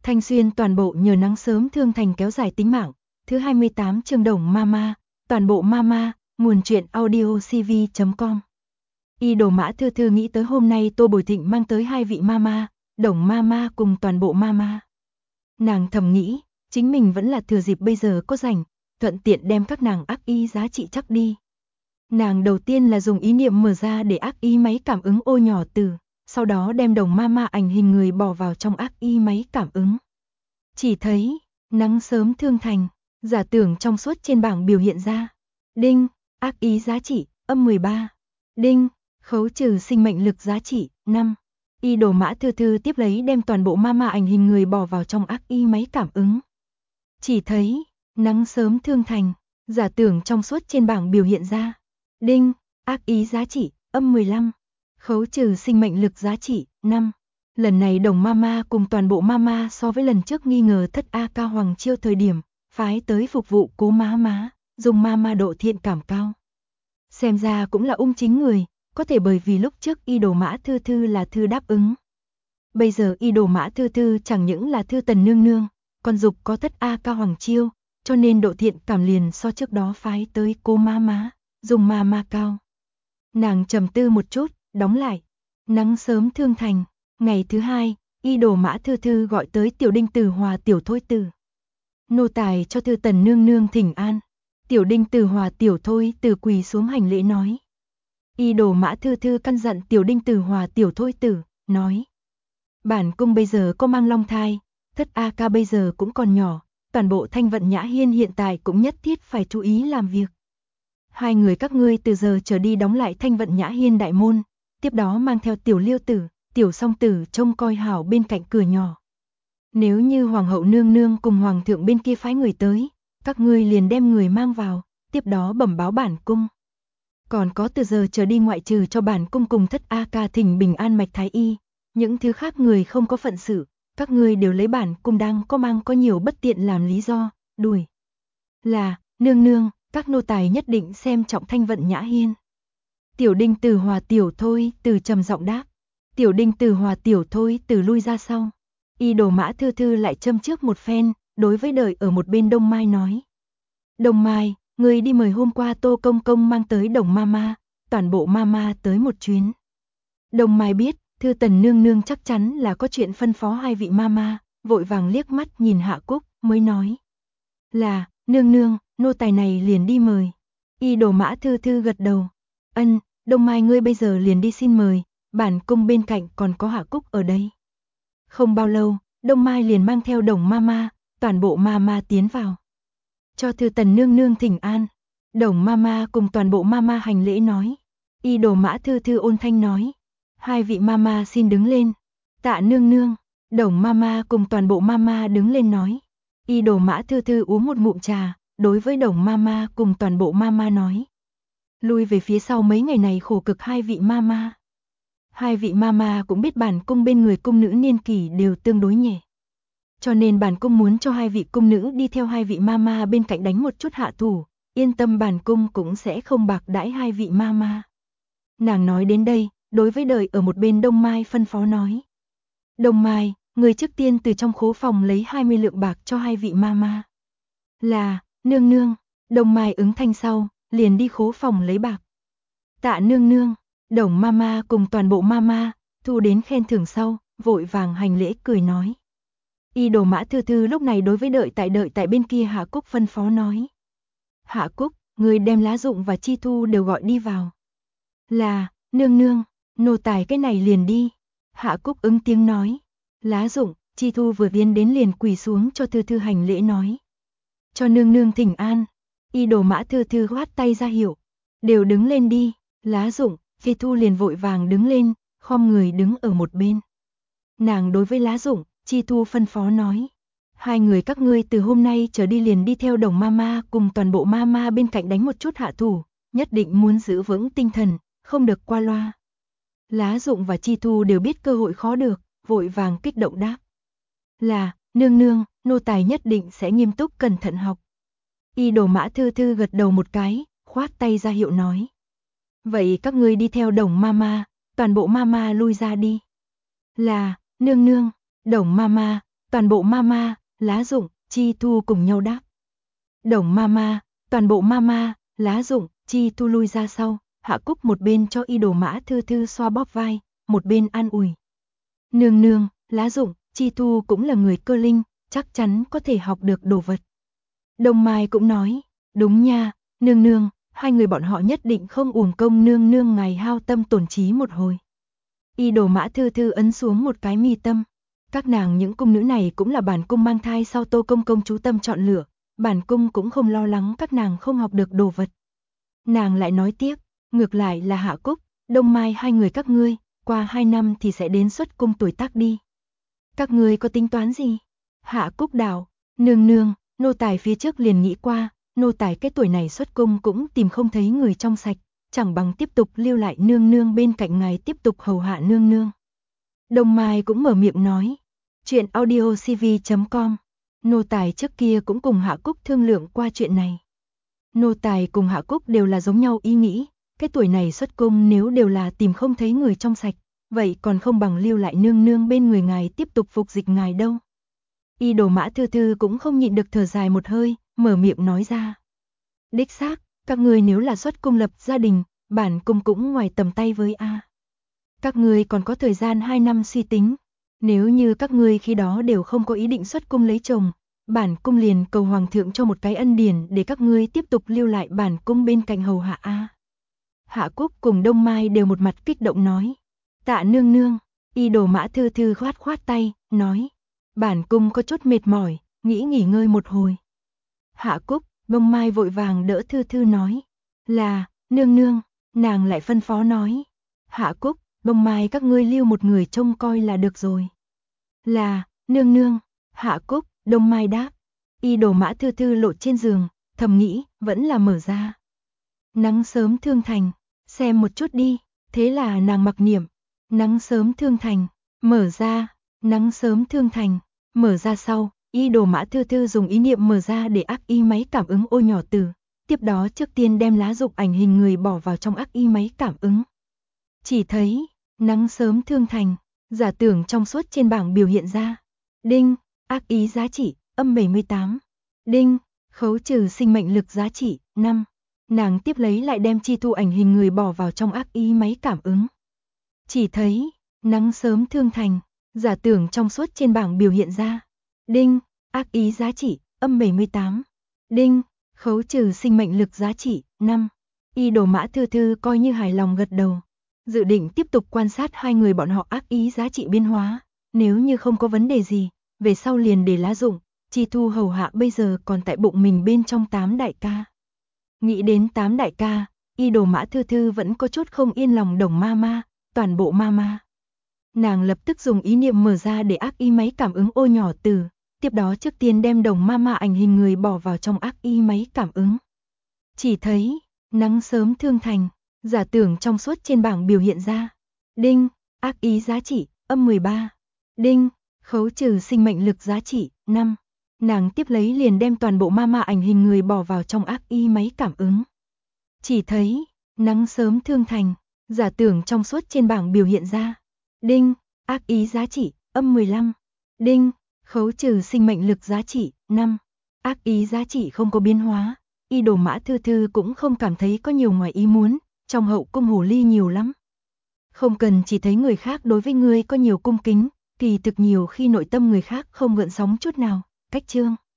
Thanh Xuyên toàn bộ nhờ nắng sớm thương thành kéo dài tính mạng. Thứ 28 chương Đồng Mama, toàn bộ Mama, nguồn truyện audio cv.com. Y Đồ Mã Thư Thư nghĩ tới hôm nay Tô Bồi Thịnh mang tới hai vị Mama, Đồng Mama cùng toàn bộ Mama. Nàng thầm nghĩ, chính mình vẫn là thừa dịp bây giờ có rảnh, thuận tiện đem các nàng ác y giá trị chắc đi. Nàng đầu tiên là dùng ý niệm mở ra để ác y máy cảm ứng ô nhỏ từ, sau đó đem Đồng Mama ảnh hình người bỏ vào trong ác y máy cảm ứng. Chỉ thấy, nắng sớm thương thành, giả tưởng trong suốt trên bảng biểu hiện ra. Đinh, ác ý giá trị, âm 13. Đinh, khấu trừ sinh mệnh lực giá trị, 5. Y Đồ Mã Thư Thư tiếp lấy đem toàn bộ Mama ảnh hình người bỏ vào trong ác y máy cảm ứng. Chỉ thấy, nắng sớm thương thành, giả tưởng trong suốt trên bảng biểu hiện ra. Đinh, ác ý giá trị, âm 15. Khấu trừ sinh mệnh lực giá trị, 5. Lần này Đồng Mama cùng toàn bộ Mama so với lần trước nghi ngờ thất A Ca Hoàng Chiêu thời điểm, phái tới phục vụ Cố Má, dùng Mama độ thiện cảm cao. Xem ra cũng là ung chính người, có thể bởi vì lúc trước Y Đồ Mã Thư Thư là thư đáp ứng. Bây giờ Y Đồ Mã Thư Thư chẳng những là thư tần nương nương, còn dục có thất A Ca Hoàng Chiêu, cho nên độ thiện cảm liền so trước đó phái tới Cố Má, dùng Mama cao. Nàng trầm tư một chút, đóng lại. Nắng sớm thương thành. Ngày thứ hai, Y Đồ Mã Thư Thư gọi tới Tiểu Đinh Từ Hòa Tiểu Thôi Từ. Nô tài cho thư tần nương nương thỉnh an. Tiểu Đinh Từ Hòa Tiểu Thôi Từ quỳ xuống hành lễ nói. Y Đồ Mã Thư Thư căn dặn Tiểu Đinh Từ Hòa Tiểu Thôi Từ, nói. Bản cung bây giờ có mang long thai, thất A Ca bây giờ cũng còn nhỏ, toàn bộ Thanh Vận Nhã Hiên hiện tại cũng nhất thiết phải chú ý làm việc. Hai người các ngươi từ giờ trở đi đóng lại Thanh Vận Nhã Hiên đại môn, tiếp đó mang theo Tiểu Liêu Tử, Tiểu Song Tử trông coi hảo bên cạnh cửa nhỏ. Nếu như Hoàng hậu nương nương cùng Hoàng thượng bên kia phái người tới, các ngươi liền đem người mang vào, tiếp đó bẩm báo bản cung. Còn có từ giờ trở đi ngoại trừ cho bản cung cùng thất A Ca thỉnh bình an mạch thái y, những thứ khác người không có phận sự, các ngươi đều lấy bản cung đang có mang có nhiều bất tiện làm lý do, đuổi. Là, nương nương, các nô tài nhất định xem trọng Thanh Vận Nhã Hiên. Tiểu Đinh Từ Hòa Tiểu Thôi Từ trầm giọng đáp. Tiểu Đinh Từ Hòa Tiểu Thôi Từ lui ra sau. Y Đồ Mã Thư Thư lại châm trước một phen, đối với đợi ở một bên Đông Mai nói. Đông Mai, người đi mời hôm qua Tô Công Công mang tới Đồng Mama, toàn bộ Mama tới một chuyến. Đông Mai biết, Thư tần nương nương chắc chắn là có chuyện phân phó hai vị Mama, vội vàng liếc mắt nhìn Hạ Cúc, mới nói. Là, nương nương, nô tài này liền đi mời. Y Đồ Mã Thư Thư gật đầu. Ân, Đông Mai ngươi bây giờ liền đi xin mời, bản cung bên cạnh còn có Hạ Cúc ở đây. Không bao lâu, Đông Mai liền mang theo Đồng Mama, toàn bộ Mama tiến vào. Cho thư tần nương nương thỉnh an. Đồng Mama cùng toàn bộ Mama hành lễ nói. Y Đồ Mã Thư Thư ôn thanh nói. Hai vị Mama xin đứng lên. Tạ nương nương. Đồng Mama cùng toàn bộ Mama đứng lên nói. Y Đồ Mã Thư Thư uống một ngụm trà, đối với Đồng Mama cùng toàn bộ Mama nói. Lui về phía sau mấy ngày này khổ cực hai vị Mama. Hai vị Mama cũng biết bản cung bên người cung nữ niên kỷ đều tương đối nhẹ. Cho nên bản cung muốn cho hai vị cung nữ đi theo hai vị Mama bên cạnh đánh một chút hạ thủ, yên tâm bản cung cũng sẽ không bạc đãi hai vị Mama. Nàng nói đến đây, đối với đợi ở một bên Đông Mai phân phó nói. Đông Mai, người trước tiên từ trong khố phòng lấy 20 lượng bạc cho hai vị Mama. Là, nương nương, Đông Mai ứng thanh sau, liền đi khố phòng lấy bạc. Tạ nương nương. Đồng Mama cùng toàn bộ Mama, thu đến khen thưởng sau, vội vàng hành lễ cười nói. Y Đồ Mã Thư Thư lúc này đối với đợi tại bên kia Hạ Cúc phân phó nói. Hạ Cúc, người đem Lá Dụng và Chi Thu đều gọi đi vào. Là, nương nương, nô tài cái này liền đi. Hạ Cúc ứng tiếng nói. Lá Dụng, Chi Thu vừa tiến đến liền quỳ xuống cho Thư Thư hành lễ nói. Cho nương nương thỉnh an. Y Đồ Mã Thư Thư khoát tay ra hiệu. Đều đứng lên đi. Lá Dụng, Chi Thu liền vội vàng đứng lên, khom người đứng ở một bên. Nàng đối với Lá Dụng, Chi Thu phân phó nói. Hai người các ngươi từ hôm nay trở đi liền đi theo Đồng Mama cùng toàn bộ Mama bên cạnh đánh một chút hạ thủ, nhất định muốn giữ vững tinh thần, không được qua loa. Lá Dụng và Chi Thu đều biết cơ hội khó được, vội vàng kích động đáp. Là, nương nương, nô tài nhất định sẽ nghiêm túc cẩn thận học. Y Đồ Mã Thư Thư gật đầu một cái, khoát tay ra hiệu nói. Vậy các ngươi đi theo Đồng Mama, toàn bộ Mama lui ra đi. Là, nương nương, Đồng Mama, toàn bộ mama, lá dụng, Chi Thu cùng nhau đáp. Đồng mama, toàn bộ mama, lá dụng, Chi Thu lui ra sau, Hạ Cúc một bên cho Y Đồ Mã Thư Thư xoa bóp vai, một bên an ủi. Nương nương, lá dụng, Chi Thu cũng là người cơ linh, chắc chắn có thể học được đồ vật. Đông Mai cũng nói, đúng nha, nương nương, hai người bọn họ nhất định không uổng công nương nương ngài hao tâm tổn trí một hồi. Y Đồ Mã Thư Thư ấn xuống một cái mi tâm. Các nàng những cung nữ này cũng là bản cung mang thai sau Tô công công chú tâm chọn lựa, bản cung cũng không lo lắng các nàng không học được đồ vật. Nàng lại nói tiếp, ngược lại là Hạ Cúc, Đông Mai hai người các ngươi, qua 2 năm thì sẽ đến xuất cung tuổi tác đi. Các ngươi có tính toán gì? Hạ Cúc đảo, nương nương, nô tài phía trước liền nghĩ qua, nô tài cái tuổi này xuất cung cũng tìm không thấy người trong sạch, chẳng bằng tiếp tục lưu lại nương nương bên cạnh ngài tiếp tục hầu hạ nương nương. Đông Mai cũng mở miệng nói, chuyện audiocv.com, nô tài trước kia cũng cùng Hạ Cúc thương lượng qua chuyện này. Nô tài cùng Hạ Cúc đều là giống nhau ý nghĩ, cái tuổi này xuất cung nếu đều là tìm không thấy người trong sạch, vậy còn không bằng lưu lại nương nương bên người ngài tiếp tục phục dịch ngài đâu. Y Đồ Mã Thư Thư cũng không nhịn được thở dài một hơi, mở miệng nói ra. Đích xác, các ngươi nếu là xuất cung lập gia đình, bản cung cũng ngoài tầm tay với a. Các ngươi còn có thời gian 2 năm suy tính, nếu như các ngươi khi đó đều không có ý định xuất cung lấy chồng, bản cung liền cầu hoàng thượng cho một cái ân điển để các ngươi tiếp tục lưu lại bản cung bên cạnh hầu hạ a. Hạ Cúc cùng Đông Mai đều một mặt kích động nói. Tạ nương nương, Y Đồ Mã Thư Thư khoát khoát tay, nói. Bản cung có chút mệt mỏi, nghĩ nghỉ ngơi một hồi. Hạ Cúc, Đông Mai vội vàng đỡ Thư Thư nói. Là, nương nương, nàng lại phân phó nói. Hạ Cúc, Đông Mai các ngươi lưu một người trông coi là được rồi. Là, nương nương, Hạ Cúc, Đông Mai đáp. Y Đồ Mã Thư Thư lộ trên giường, thầm nghĩ, vẫn là mở ra. Nắng sớm thương thành, xem một chút đi, thế là nàng mặc niệm. Nắng sớm thương thành, mở ra, nắng sớm thương thành, mở ra sau, Y Đồ Mã Thư Thư dùng ý niệm mở ra để ác y máy cảm ứng ô nhỏ tử, tiếp đó trước tiên đem lá dụng ảnh hình người bỏ vào trong ác y máy cảm ứng. Chỉ thấy, nắng sớm thương thành, giả tưởng trong suốt trên bảng biểu hiện ra. Đinh, ác ý giá trị, âm 78. Đinh, khấu trừ sinh mệnh lực giá trị, 5. Nàng tiếp lấy lại đem Chi Thu ảnh hình người bỏ vào trong ác ý máy cảm ứng. Chỉ thấy, nắng sớm thương thành, giả tưởng trong suốt trên bảng biểu hiện ra. Đinh, ác ý giá trị, âm 78. Đinh, khấu trừ sinh mệnh lực giá trị, 5. Y Đồ Mã Thư Thư coi như hài lòng gật đầu. Dự định tiếp tục quan sát hai người bọn họ ác ý giá trị biến hóa. Nếu như không có vấn đề gì, về sau liền để lá dụng, Chi Thu hầu hạ bây giờ còn tại bụng mình bên trong 8 đại ca. Nghĩ đến 8 đại ca, Y Đồ Mã Thư Thư vẫn có chút không yên lòng Đồng Mama, toàn bộ Mama. Nàng lập tức dùng ý niệm mở ra để ác y máy cảm ứng ô nhỏ tử, tiếp đó trước tiên đem Đồng Mama ảnh hình người bỏ vào trong ác y máy cảm ứng. Chỉ thấy, nắng sớm thương thành, giả tưởng trong suốt trên bảng biểu hiện ra. Đinh, ác ý giá trị, âm 13. Đinh, khấu trừ sinh mệnh lực giá trị, 5. Nàng tiếp lấy liền đem toàn bộ Mama ảnh hình người bỏ vào trong ác y máy cảm ứng. Chỉ thấy, nắng sớm thương thành, giả tưởng trong suốt trên bảng biểu hiện ra. Đinh, ác ý giá trị, âm 15. Đinh, khấu trừ sinh mệnh lực giá trị, 5. Ác ý giá trị không có biến hóa. Y Đồ Mã Thư Thư cũng không cảm thấy có nhiều ngoài ý muốn, trong hậu cung hồ ly nhiều lắm. Không cần chỉ thấy người khác đối với ngươi có nhiều cung kính, kỳ thực nhiều khi nội tâm người khác không gợn sóng chút nào. Cách chương